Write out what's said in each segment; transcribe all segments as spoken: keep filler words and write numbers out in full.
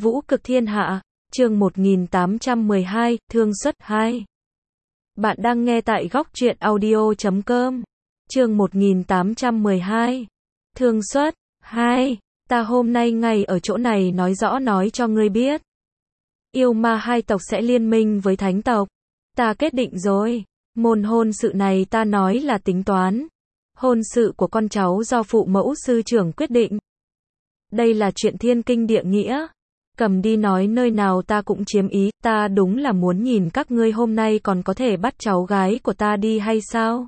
Vũ cực thiên hạ, chương một nghìn tám trăm mười hai, Thương xuất hai. Bạn đang nghe tại góc truyện audio chấm com. Chương một nghìn tám trăm mười hai. Thương xuất hai. Ta hôm nay ngay ở chỗ này nói rõ nói cho ngươi biết. Yêu ma hai tộc sẽ liên minh với thánh tộc. Ta kết định rồi. Môn hôn sự này ta nói là tính toán. Hôn sự của con cháu do phụ mẫu sư trưởng quyết định. Đây là chuyện thiên kinh địa nghĩa. Cầm đi nói nơi nào ta cũng chiếm ý, ta đúng là muốn nhìn các ngươi hôm nay còn có thể bắt cháu gái của ta đi hay sao?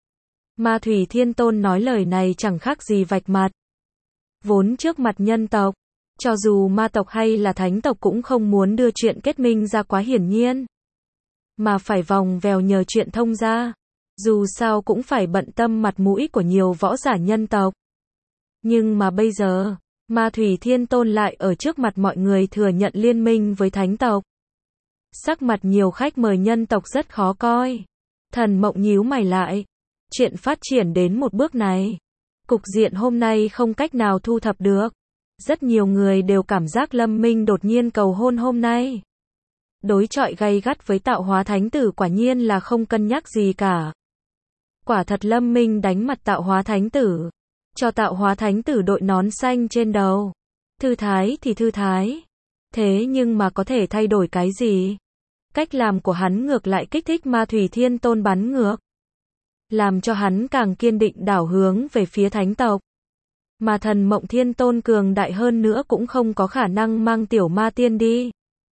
Ma Thủy Thiên Tôn nói lời này chẳng khác gì vạch mặt. Vốn trước mặt nhân tộc, cho dù ma tộc hay là thánh tộc cũng không muốn đưa chuyện kết minh ra quá hiển nhiên. Mà phải vòng vèo nhờ chuyện thông ra. Dù sao cũng phải bận tâm mặt mũi của nhiều võ giả nhân tộc. Nhưng mà bây giờ, Ma Thủy Thiên Tôn lại ở trước mặt mọi người thừa nhận liên minh với thánh tộc. Sắc mặt nhiều khách mời nhân tộc rất khó coi. Thần Mộng nhíu mày lại. Chuyện phát triển đến một bước này. Cục diện hôm nay không cách nào thu thập được. Rất nhiều người đều cảm giác Lâm Minh đột nhiên cầu hôn hôm nay. Đối chọi gay gắt với tạo hóa thánh tử quả nhiên là không cân nhắc gì cả. Quả thật Lâm Minh đánh mặt tạo hóa thánh tử. Cho tạo hóa thánh tử đội nón xanh trên đầu. Thư thái thì thư thái. Thế nhưng mà có thể thay đổi cái gì? Cách làm của hắn ngược lại kích thích Ma Thủy Thiên Tôn bắn ngược. Làm cho hắn càng kiên định đảo hướng về phía thánh tộc. Mà Thần Mộng Thiên Tôn cường đại hơn nữa cũng không có khả năng mang tiểu ma tiên đi.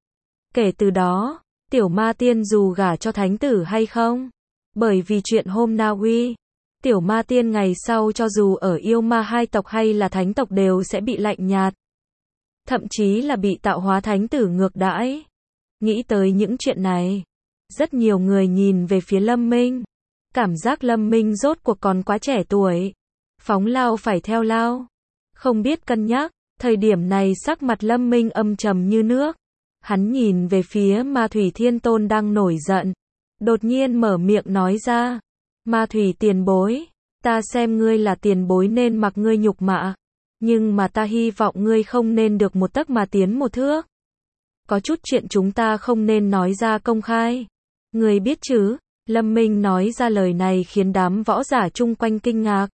Kể từ đó, tiểu ma tiên dù gả cho thánh tử hay không. Bởi vì chuyện hôm Na Uy. Tiểu ma tiên ngày sau cho dù ở yêu ma hai tộc hay là thánh tộc đều sẽ bị lạnh nhạt. Thậm chí là bị tạo hóa thánh tử ngược đãi. Nghĩ tới những chuyện này. Rất nhiều người nhìn về phía Lâm Minh. Cảm giác Lâm Minh rốt cuộc còn quá trẻ tuổi. Phóng lao phải theo lao. Không biết cân nhắc. Thời điểm này sắc mặt Lâm Minh âm trầm như nước. Hắn nhìn về phía Ma Thủy Thiên Tôn đang nổi giận. Đột nhiên mở miệng nói ra. Ma Thủy tiền bối, ta xem ngươi là tiền bối nên mặc ngươi nhục mạ, nhưng mà ta hy vọng ngươi không nên được một tấc mà tiến một thước. Có chút chuyện chúng ta không nên nói ra công khai. Ngươi biết chứ? Lâm Minh nói ra lời này khiến đám võ giả chung quanh kinh ngạc.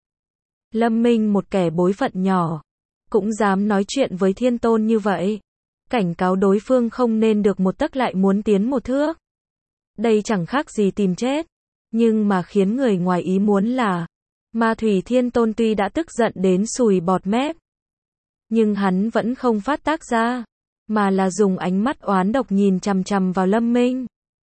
Lâm Minh một kẻ bối phận nhỏ, cũng dám nói chuyện với Thiên Tôn như vậy. Cảnh cáo đối phương không nên được một tấc lại muốn tiến một thước. Đây chẳng khác gì tìm chết. Nhưng mà khiến người ngoài ý muốn là, Ma Thủy Thiên Tôn tuy đã tức giận đến sùi bọt mép, nhưng hắn vẫn không phát tác ra, mà là dùng ánh mắt oán độc nhìn chằm chằm vào Lâm Minh.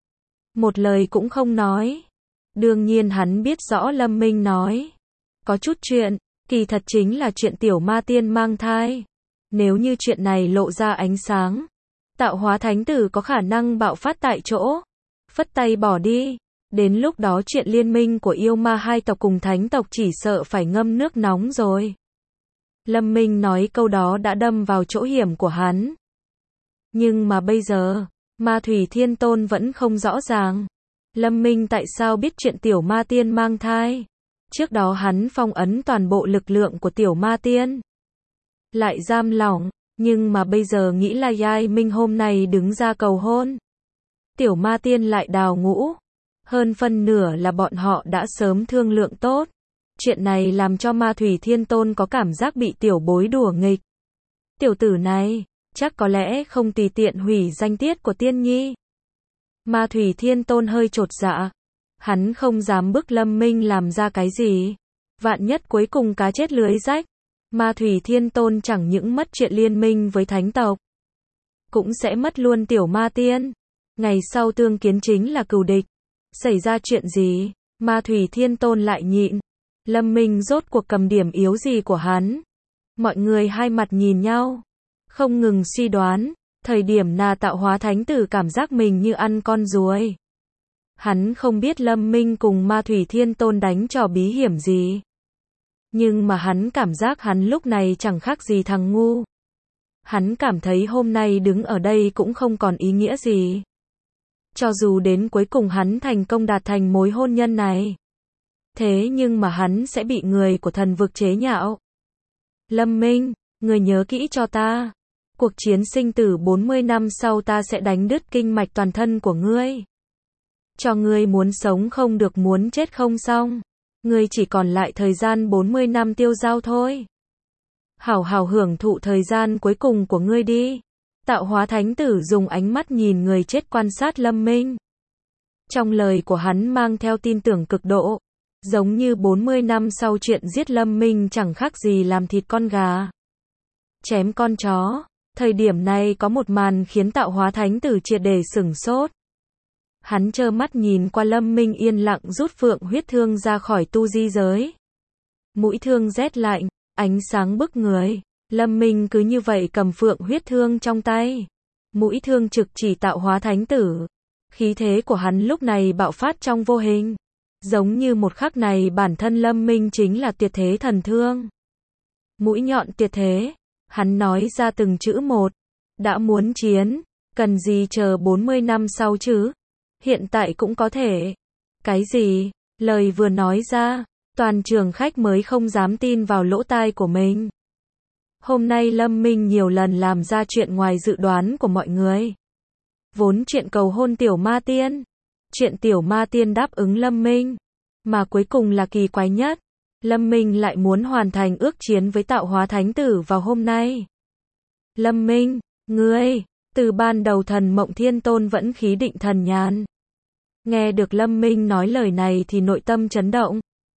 Một lời cũng không nói. Đương nhiên hắn biết rõ Lâm Minh nói. Có chút chuyện, kỳ thật chính là chuyện tiểu ma tiên mang thai. Nếu như chuyện này lộ ra ánh sáng, tạo hóa thánh tử có khả năng bạo phát tại chỗ, phất tay bỏ đi. Đến lúc đó chuyện liên minh của yêu ma hai tộc cùng thánh tộc chỉ sợ phải ngâm nước nóng rồi. Lâm Minh nói câu đó đã đâm vào chỗ hiểm của hắn. Nhưng mà bây giờ, Ma Thủy Thiên Tôn vẫn không rõ ràng. Lâm Minh tại sao biết chuyện tiểu ma tiên mang thai? Trước đó hắn phong ấn toàn bộ lực lượng của tiểu ma tiên. Lại giam lỏng, nhưng mà bây giờ nghĩ là Giai Minh hôm nay đứng ra cầu hôn. Tiểu ma tiên lại đào ngũ. Hơn phân nửa là bọn họ đã sớm thương lượng tốt. Chuyện này làm cho Ma Thủy Thiên Tôn có cảm giác bị tiểu bối đùa nghịch. Tiểu tử này, chắc có lẽ không tùy tiện hủy danh tiết của tiên nhi. Ma Thủy Thiên Tôn hơi chột dạ. Hắn không dám bức Lâm Minh làm ra cái gì. Vạn nhất cuối cùng cá chết lưới rách. Ma Thủy Thiên Tôn chẳng những mất chuyện liên minh với thánh tộc, cũng sẽ mất luôn tiểu ma tiên. Ngày sau tương kiến chính là cừu địch. Xảy ra chuyện gì? Ma Thủy Thiên Tôn lại nhịn. Lâm Minh rốt cuộc cầm điểm yếu gì của hắn? Mọi người hai mặt nhìn nhau, không ngừng suy đoán. Thời điểm Na tạo hóa thánh tử cảm giác mình như ăn con ruồi. Hắn không biết Lâm Minh cùng Ma Thủy Thiên Tôn đánh trò bí hiểm gì. Nhưng mà hắn cảm giác hắn lúc này chẳng khác gì thằng ngu. Hắn cảm thấy hôm nay đứng ở đây cũng không còn ý nghĩa gì. Cho dù đến cuối cùng hắn thành công đạt thành mối hôn nhân này. Thế nhưng mà hắn sẽ bị người của thần vực chế nhạo. Lâm Minh, người nhớ kỹ cho ta. Cuộc chiến sinh tử bốn mươi năm sau ta sẽ đánh đứt kinh mạch toàn thân của ngươi. Cho ngươi muốn sống không được, muốn chết không xong. Ngươi chỉ còn lại thời gian bốn mươi năm tiêu dao thôi. Hảo hảo hưởng thụ thời gian cuối cùng của ngươi đi. Tạo hóa thánh tử dùng ánh mắt nhìn người chết quan sát Lâm Minh. Trong lời của hắn mang theo tin tưởng cực độ. Giống như bốn mươi năm sau chuyện giết Lâm Minh chẳng khác gì làm thịt con gà, chém con chó. Thời điểm này có một màn khiến tạo hóa thánh tử triệt để sửng sốt. Hắn trơ mắt nhìn qua Lâm Minh yên lặng rút phượng huyết thương ra khỏi tu di giới. Mũi thương rét lạnh, ánh sáng bức người. Lâm Minh cứ như vậy cầm phượng huyết thương trong tay. Mũi thương trực chỉ tạo hóa thánh tử. Khí thế của hắn lúc này bạo phát trong vô hình. Giống như một khắc này bản thân Lâm Minh chính là tuyệt thế thần thương. Mũi nhọn tuyệt thế. Hắn nói ra từng chữ một. Đã muốn chiến, cần gì chờ bốn mươi năm sau chứ? Hiện tại cũng có thể. Cái gì? Lời vừa nói ra, toàn trường khách mới không dám tin vào lỗ tai của mình. Hôm nay Lâm Minh nhiều lần làm ra chuyện ngoài dự đoán của mọi người. Vốn chuyện cầu hôn tiểu ma tiên. Chuyện tiểu ma tiên đáp ứng Lâm Minh. Mà cuối cùng là kỳ quái nhất. Lâm Minh lại muốn hoàn thành ước chiến với tạo hóa thánh tử vào hôm nay. Lâm Minh, ngươi, từ ban đầu thần mộng thiên tôn vẫn khí định thần nhàn. Nghe được Lâm Minh nói lời này thì nội tâm chấn động.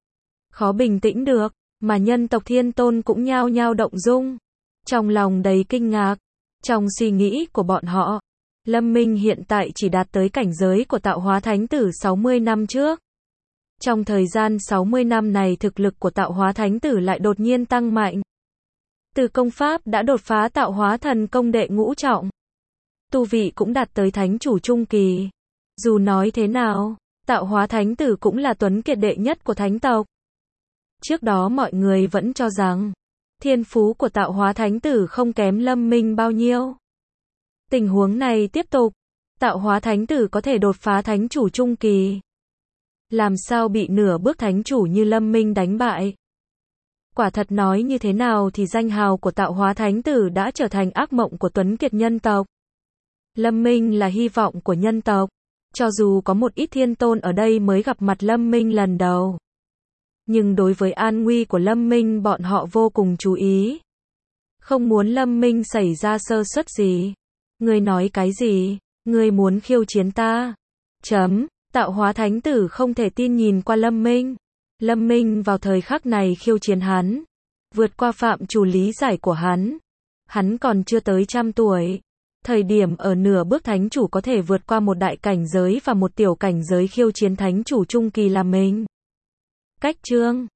Khó bình tĩnh được, mà nhân tộc thiên tôn cũng nhao nhao động dung. Trong lòng đầy kinh ngạc, trong suy nghĩ của bọn họ, Lâm Minh hiện tại chỉ đạt tới cảnh giới của tạo hóa thánh tử sáu mươi năm trước. Trong thời gian sáu mươi năm này thực lực của tạo hóa thánh tử lại đột nhiên tăng mạnh. Từ công pháp đã đột phá tạo hóa thần công đệ ngũ trọng. Tu vị cũng đạt tới thánh chủ trung kỳ. Dù nói thế nào, tạo hóa thánh tử cũng là tuấn kiệt đệ nhất của thánh tộc. Trước đó mọi người vẫn cho rằng, thiên phú của tạo hóa thánh tử không kém Lâm Minh bao nhiêu. Tình huống này tiếp tục, tạo hóa thánh tử có thể đột phá thánh chủ trung kỳ. Làm sao bị nửa bước thánh chủ như Lâm Minh đánh bại? Quả thật nói như thế nào thì danh hào của tạo hóa thánh tử đã trở thành ác mộng của tuấn kiệt nhân tộc. Lâm Minh là hy vọng của nhân tộc. Cho dù có một ít thiên tôn ở đây mới gặp mặt Lâm Minh lần đầu. Nhưng đối với an nguy của Lâm Minh bọn họ vô cùng chú ý. Không muốn Lâm Minh xảy ra sơ suất gì. Ngươi nói cái gì? Ngươi muốn khiêu chiến ta? Chấm. Tạo hóa thánh tử không thể tin nhìn qua Lâm Minh. Lâm Minh vào thời khắc này khiêu chiến hắn. Vượt qua phạm trù lý giải của hắn. Hắn còn chưa tới trăm tuổi. Thời điểm ở nửa bước thánh chủ có thể vượt qua một đại cảnh giới và một tiểu cảnh giới khiêu chiến thánh chủ trung kỳ là mình. Cách chương